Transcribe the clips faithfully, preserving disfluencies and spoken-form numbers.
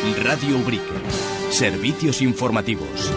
Radio Ubrique. Servicios informativos.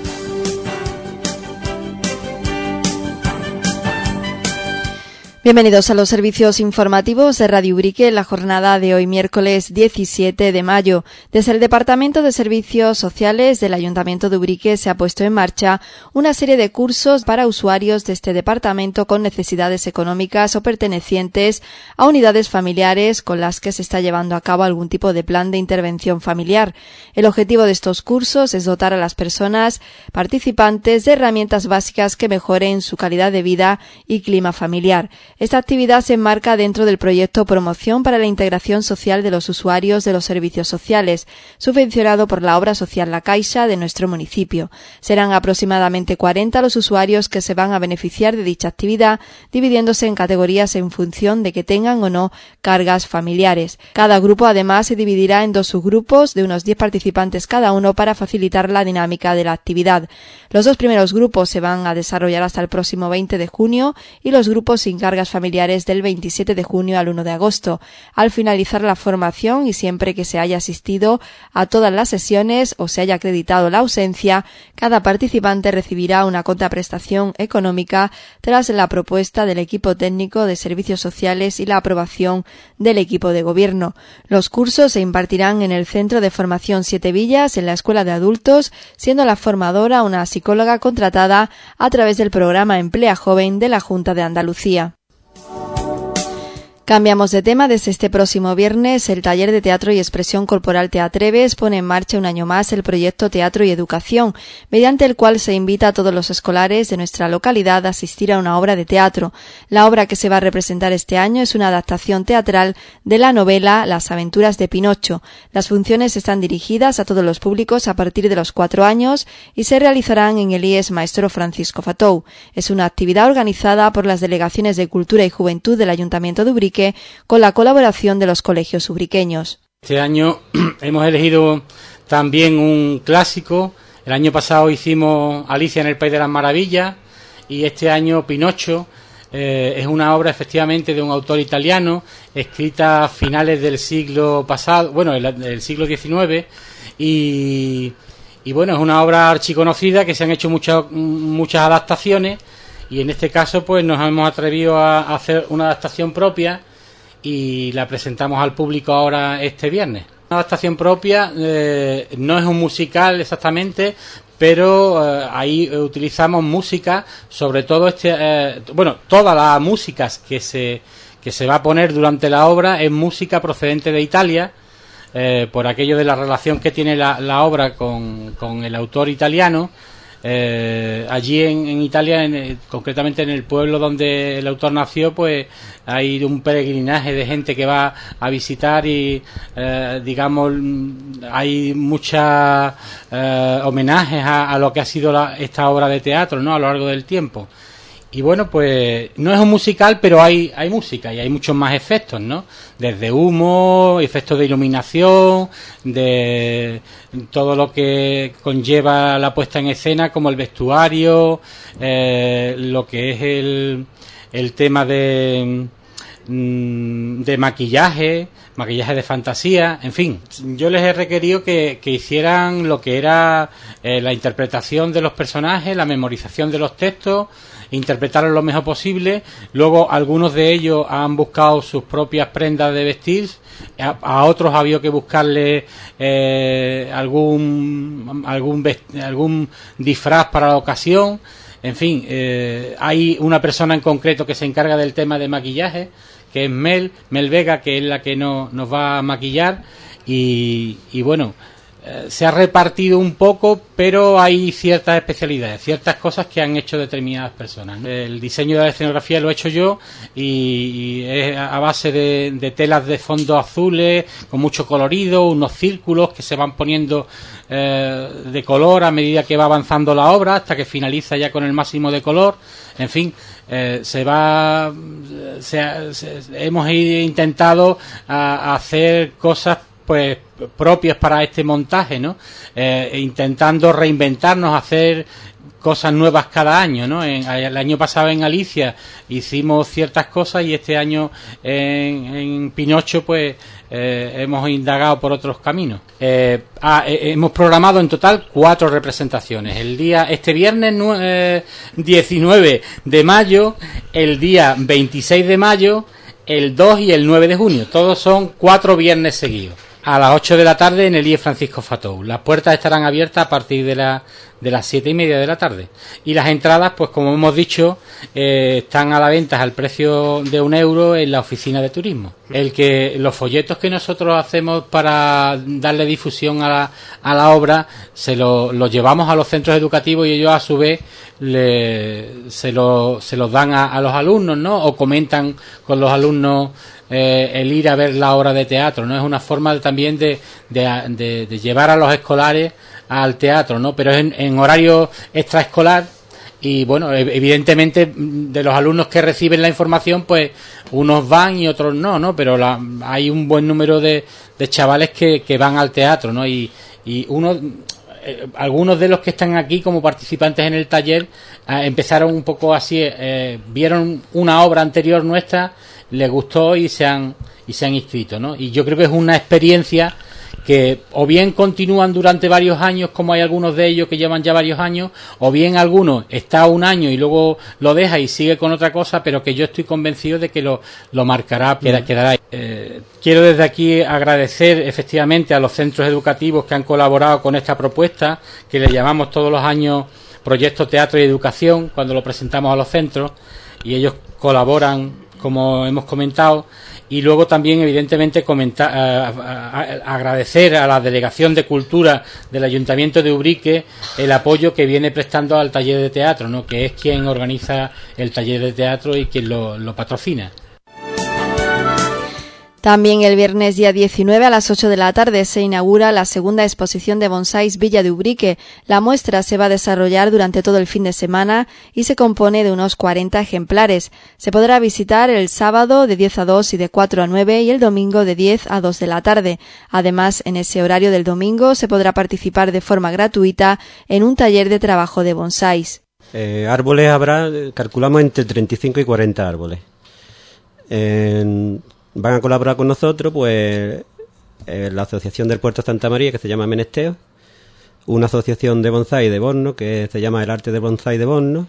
Bienvenidos a los servicios informativos de Radio Ubrique en la jornada de hoy, miércoles diecisiete de mayo. Desde el Departamento de Servicios Sociales del Ayuntamiento de Ubrique se ha puesto en marcha una serie de cursos para usuarios de este departamento con necesidades económicas o pertenecientes a unidades familiares con las que se está llevando a cabo algún tipo de plan de intervención familiar. El objetivo de estos cursos es dotar a las personas participantes de herramientas básicas que mejoren su calidad de vida y clima familiar. Esta actividad se enmarca dentro del proyecto Promoción para la Integración Social de los Usuarios de los Servicios Sociales, subvencionado por la obra social La Caixa de nuestro municipio. Serán aproximadamente cuarenta los usuarios que se van a beneficiar de dicha actividad, dividiéndose en categorías en función de que tengan o no cargas familiares. Cada grupo además se dividirá en dos subgrupos de unos diez participantes cada uno para facilitar la dinámica de la actividad. Los dos primeros grupos se van a desarrollar hasta el próximo veinte de junio y los grupos sin cargas familiares del veintisiete de junio al uno de agosto. Al finalizar la formación y siempre que se haya asistido a todas las sesiones o se haya acreditado la ausencia, cada participante recibirá una contraprestación económica tras la propuesta del equipo técnico de servicios sociales y la aprobación del equipo de gobierno. Los cursos se impartirán en el Centro de Formación Siete Villas, en la Escuela de Adultos, siendo la formadora una psicóloga contratada a través del programa Emplea Joven de la Junta de Andalucía. Cambiamos de tema. Desde este próximo viernes, el taller de teatro y expresión corporal Te Atreves pone en marcha un año más el proyecto Teatro y Educación, mediante el cual se invita a todos los escolares de nuestra localidad a asistir a una obra de teatro. La obra que se va a representar este año es una adaptación teatral de la novela Las aventuras de Pinocho. Las funciones están dirigidas a todos los públicos a partir de los cuatro años y se realizarán en el I E S Maestro Francisco Fatou. Es una actividad organizada por las delegaciones de Cultura y Juventud del Ayuntamiento de Ubrique, con la colaboración de los colegios ubriqueños. Este año hemos elegido también un clásico. El año pasado hicimos Alicia en el País de las Maravillas y este año Pinocho. Eh, es una obra efectivamente de un autor italiano, escrita a finales del siglo pasado, bueno, del, del siglo diecinueve, y, y bueno, es una obra archiconocida que se han hecho muchas muchas adaptaciones, y en este caso pues nos hemos atrevido a, a hacer una adaptación propia y la presentamos al público ahora este viernes. Una adaptación propia, eh, no es un musical exactamente, pero eh, ahí utilizamos música, sobre todo este, eh, bueno, todas las músicas que se que se va a poner durante la obra es música procedente de Italia, eh, por aquello de la relación que tiene la, la obra con, con el autor italiano. Eh, allí en, en Italia, en, concretamente en el pueblo donde el autor nació, pues hay un peregrinaje de gente que va a visitar y eh, digamos hay muchos eh, homenajes a, a lo que ha sido la, esta obra de teatro, ¿no?, a lo largo del tiempo. Y bueno, pues no es un musical, pero hay hay música y hay muchos más efectos, ¿no? Desde humo, efectos de iluminación, de todo lo que conlleva la puesta en escena, como el vestuario, eh, lo que es el, el tema de, de maquillaje, maquillaje de fantasía, en fin. Yo les he requerido que, que hicieran lo que era eh, la interpretación de los personajes, la memorización de los textos, interpretarlo lo mejor posible. Luego algunos de ellos han buscado sus propias prendas de vestir, a, a otros ha habido que buscarle eh, algún algún vest- algún disfraz para la ocasión. En fin, eh, hay una persona en concreto que se encarga del tema de maquillaje, que es Mel Mel Vega, que es la que no, nos va a maquillar, y, y bueno, se ha repartido un poco, pero hay ciertas especialidades, ciertas cosas que han hecho determinadas personas, ¿no? El diseño de la escenografía lo he hecho yo y, y es a base de, de telas de fondo azules con mucho colorido, unos círculos que se van poniendo eh, de color a medida que va avanzando la obra hasta que finaliza ya con el máximo de color. En fin, eh, se va se, se, hemos intentado a, a hacer cosas pues propias para este montaje, ¿no? Eh, intentando reinventarnos, hacer cosas nuevas cada año, ¿no? En, el año pasado en Alicia hicimos ciertas cosas y este año en, en Pinocho pues eh, hemos indagado por otros caminos. Eh, ah, eh, hemos programado en total cuatro representaciones. El día este viernes eh, diecinueve de mayo, el día veintiséis de mayo, el dos y el nueve de junio. Todos son cuatro viernes seguidos. A las ocho de la tarde en el I E Francisco Fatou. Las puertas estarán abiertas a partir de la de las siete y media de la tarde. Y las entradas, pues como hemos dicho, eh, están a la venta al precio de un euro en la oficina de turismo. El que los folletos que nosotros hacemos para darle difusión a la, a la obra, se los lo llevamos a los centros educativos y ellos a su vez le, se, lo, se los dan a, a los alumnos, ¿no? O comentan con los alumnos eh, el ir a ver la obra de teatro, ¿no? Es una forma de, también de, de, de, de llevar a los escolares al teatro, ¿no? Pero es en, en horario extraescolar y, bueno, evidentemente de los alumnos que reciben la información, pues unos van y otros no, ¿no? Pero la, hay un buen número de, de chavales que, que van al teatro, ¿no? Y, y uno... Eh, algunos de los que están aquí como participantes en el taller eh, empezaron un poco así, eh, vieron una obra anterior nuestra, les gustó y se han y se han inscrito, ¿no? Y yo creo que es una experiencia que o bien continúan durante varios años, como hay algunos de ellos que llevan ya varios años, o bien algunos está un año y luego lo deja y sigue con otra cosa, pero que yo estoy convencido de que lo, lo marcará, queda, quedará. Eh, quiero desde aquí agradecer efectivamente a los centros educativos que han colaborado con esta propuesta, que le llamamos todos los años Proyecto Teatro y Educación, cuando lo presentamos a los centros, y ellos colaboran, como hemos comentado. Y luego también, evidentemente, comentar, uh, uh, agradecer a la Delegación de Cultura del Ayuntamiento de Ubrique el apoyo que viene prestando al taller de teatro, ¿no? Que es quien organiza el taller de teatro y quien lo, lo patrocina. También el viernes día diecinueve a las ocho de la tarde se inaugura la segunda exposición de bonsáis Villa de Ubrique. La muestra se va a desarrollar durante todo el fin de semana y se compone de unos cuarenta ejemplares. Se podrá visitar el sábado de diez a dos y de cuatro a nueve y el domingo de diez a dos de la tarde. Además, en ese horario del domingo se podrá participar de forma gratuita en un taller de trabajo de bonsáis. Eh, árboles habrá, calculamos entre treinta y cinco y cuarenta árboles. Eh, Van a colaborar con nosotros, pues, eh, la Asociación del Puerto Santa María, que se llama Menesteo, una asociación de bonsái de Borno, que se llama El Arte de Bonsái de Borno,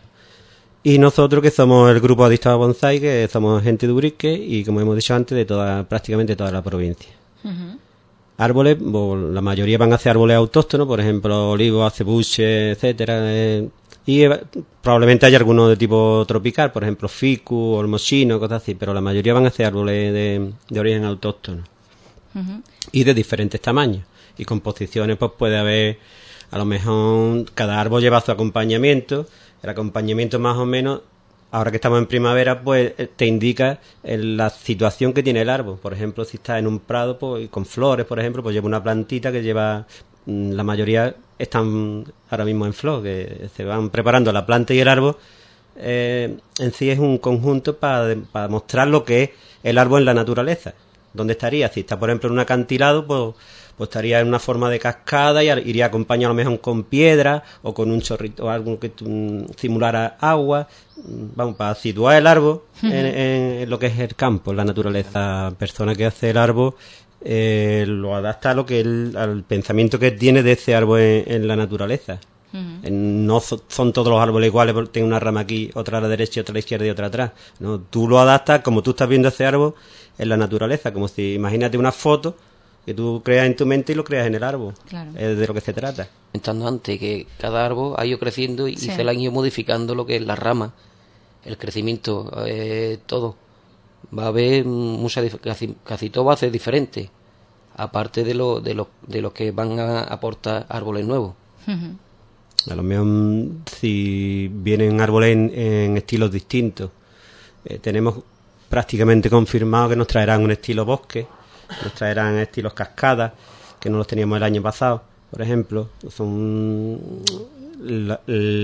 y nosotros, que somos el grupo Adictos a Bonsái, que somos gente de Ubrique y, como hemos dicho antes, de toda, prácticamente toda la provincia. Uh-huh. Árboles, bueno, la mayoría van a ser árboles autóctonos, por ejemplo, olivos, acebuche, etcétera, eh, y eh, probablemente haya algunos de tipo tropical, por ejemplo, ficus, olmochino, cosas así, pero la mayoría van a ser árboles de, de origen autóctono. Uh-huh. Y de diferentes tamaños. Y composiciones, pues puede haber, a lo mejor, cada árbol lleva su acompañamiento. El acompañamiento, más o menos, ahora que estamos en primavera, pues te indica la situación que tiene el árbol. Por ejemplo, si está en un prado, pues, con flores, por ejemplo, pues lleva una plantita que lleva... La mayoría están ahora mismo en flor, que se van preparando la planta y el árbol. Eh, en sí es un conjunto para, para mostrar lo que es el árbol en la naturaleza. ¿Dónde estaría? Si está, por ejemplo, en un acantilado, pues, pues estaría en una forma de cascada y iría acompañado a lo mejor con piedra o con un chorrito o algo que um, simulara agua. Vamos, para situar el árbol en, en, en lo que es el campo, la naturaleza. La persona que hace el árbol eh, lo adapta a lo que él, al pensamiento que tiene de ese árbol en, en la naturaleza. Uh-huh. No so, son todos los árboles iguales, porque tiene una rama aquí, otra a la derecha, otra a la izquierda y otra atrás. No, tú lo adaptas como tú estás viendo ese árbol en la naturaleza, como si, imagínate una foto que tú creas en tu mente y lo creas en el árbol. Claro. Es de lo que se trata. Comentando antes que cada árbol ha ido creciendo y sí. se le han ido modificando lo que es la rama, el crecimiento, eh, todo. Va a haber mucha, casi, casi todo va a ser diferente, aparte de lo de los de los que van a aportar árboles nuevos. Uh-huh. A lo mejor si vienen árboles en, en estilos distintos, eh, tenemos prácticamente confirmado que nos traerán un estilo bosque, nos traerán estilos cascadas, que no los teníamos el año pasado, por ejemplo. Son la,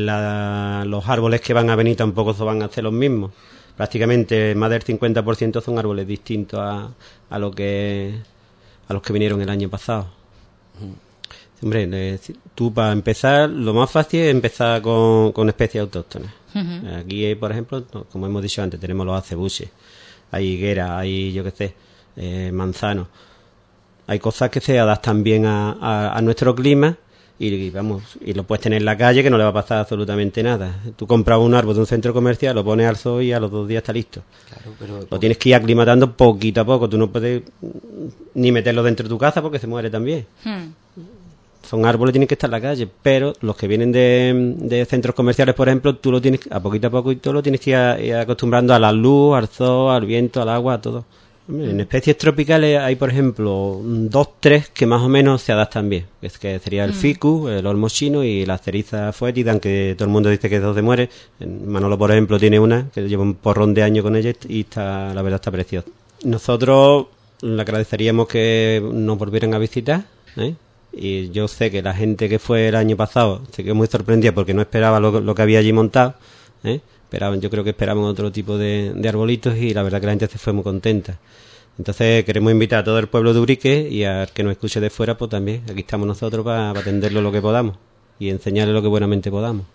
la, los árboles que van a venir tampoco van a ser los mismos. Prácticamente más del cincuenta por ciento son árboles distintos a, a lo que a los que vinieron el año pasado. Hombre, eh, tú para empezar, lo más fácil es empezar con, con especies autóctonas. Uh-huh. Aquí, por ejemplo, como hemos dicho antes, tenemos los acebuches, hay higueras, hay, yo qué sé, eh, manzanos. Hay cosas que se adaptan bien a, a, a nuestro clima y, y vamos, y lo puedes tener en la calle que no le va a pasar absolutamente nada. Tú compras un árbol de un centro comercial, lo pones al sol y a los dos días está listo. Claro, pero lo tienes que ir aclimatando poquito a poco. Tú no puedes ni meterlo dentro de tu casa porque se muere también. Hmm. Son árboles que tienen que estar en la calle, pero los que vienen de, de centros comerciales, por ejemplo, tú lo tienes a poquito a poco y todo lo tienes que ir, a, ir acostumbrando a la luz, al sol, al viento, al agua, a todo. En especies tropicales hay, por ejemplo, dos, tres que más o menos se adaptan bien. Es que sería el ficus, el olmo chino y la ceriza foetida, aunque todo el mundo dice que dos se muere. Manolo, por ejemplo, tiene una que lleva un porrón de años con ella y está, la verdad está preciosa. Nosotros le agradeceríamos que nos volvieran a visitar, ¿eh? Y yo sé que la gente que fue el año pasado se quedó muy sorprendida porque no esperaba lo, lo que había allí montado, ¿eh? Esperaban, yo creo que esperaban otro tipo de, de arbolitos y la verdad que la gente se fue muy contenta. Entonces queremos invitar a todo el pueblo de Ubrique y al que nos escuche de fuera, pues también aquí estamos nosotros para, para atenderlo lo que podamos y enseñarle lo que buenamente podamos.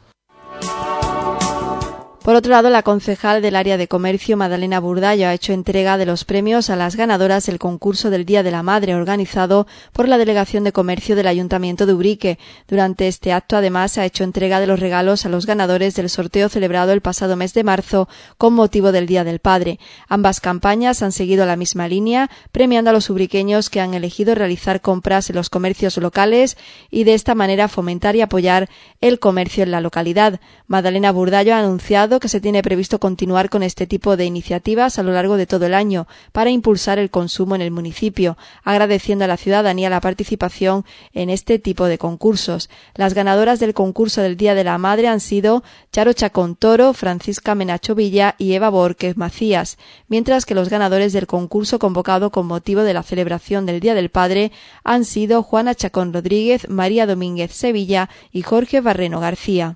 Por otro lado, la concejal del área de comercio, Madalena Burdallo, ha hecho entrega de los premios a las ganadoras del concurso del Día de la Madre organizado por la Delegación de Comercio del Ayuntamiento de Ubrique. Durante este acto, además, ha hecho entrega de los regalos a los ganadores del sorteo celebrado el pasado mes de marzo con motivo del Día del Padre. Ambas campañas han seguido la misma línea, premiando a los ubriqueños que han elegido realizar compras en los comercios locales y de esta manera fomentar y apoyar el comercio en la localidad. Madalena Burdallo ha anunciado que se tiene previsto continuar con este tipo de iniciativas a lo largo de todo el año para impulsar el consumo en el municipio, agradeciendo a la ciudadanía la participación en este tipo de concursos. Las ganadoras del concurso del Día de la Madre han sido Charo Chacón Toro, Francisca Menacho Villa y Eva Borges Macías, mientras que los ganadores del concurso convocado con motivo de la celebración del Día del Padre han sido Juana Chacón Rodríguez, María Domínguez Sevilla y Jorge Barreno García.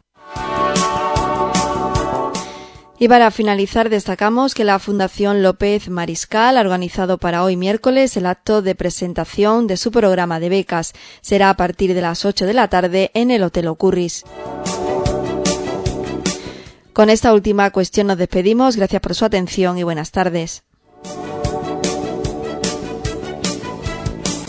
Y para finalizar, destacamos que la Fundación López Mariscal ha organizado para hoy miércoles el acto de presentación de su programa de becas. Será a partir de las ocho de la tarde en el Hotel Ocurris. Con esta última cuestión nos despedimos. Gracias por su atención y buenas tardes.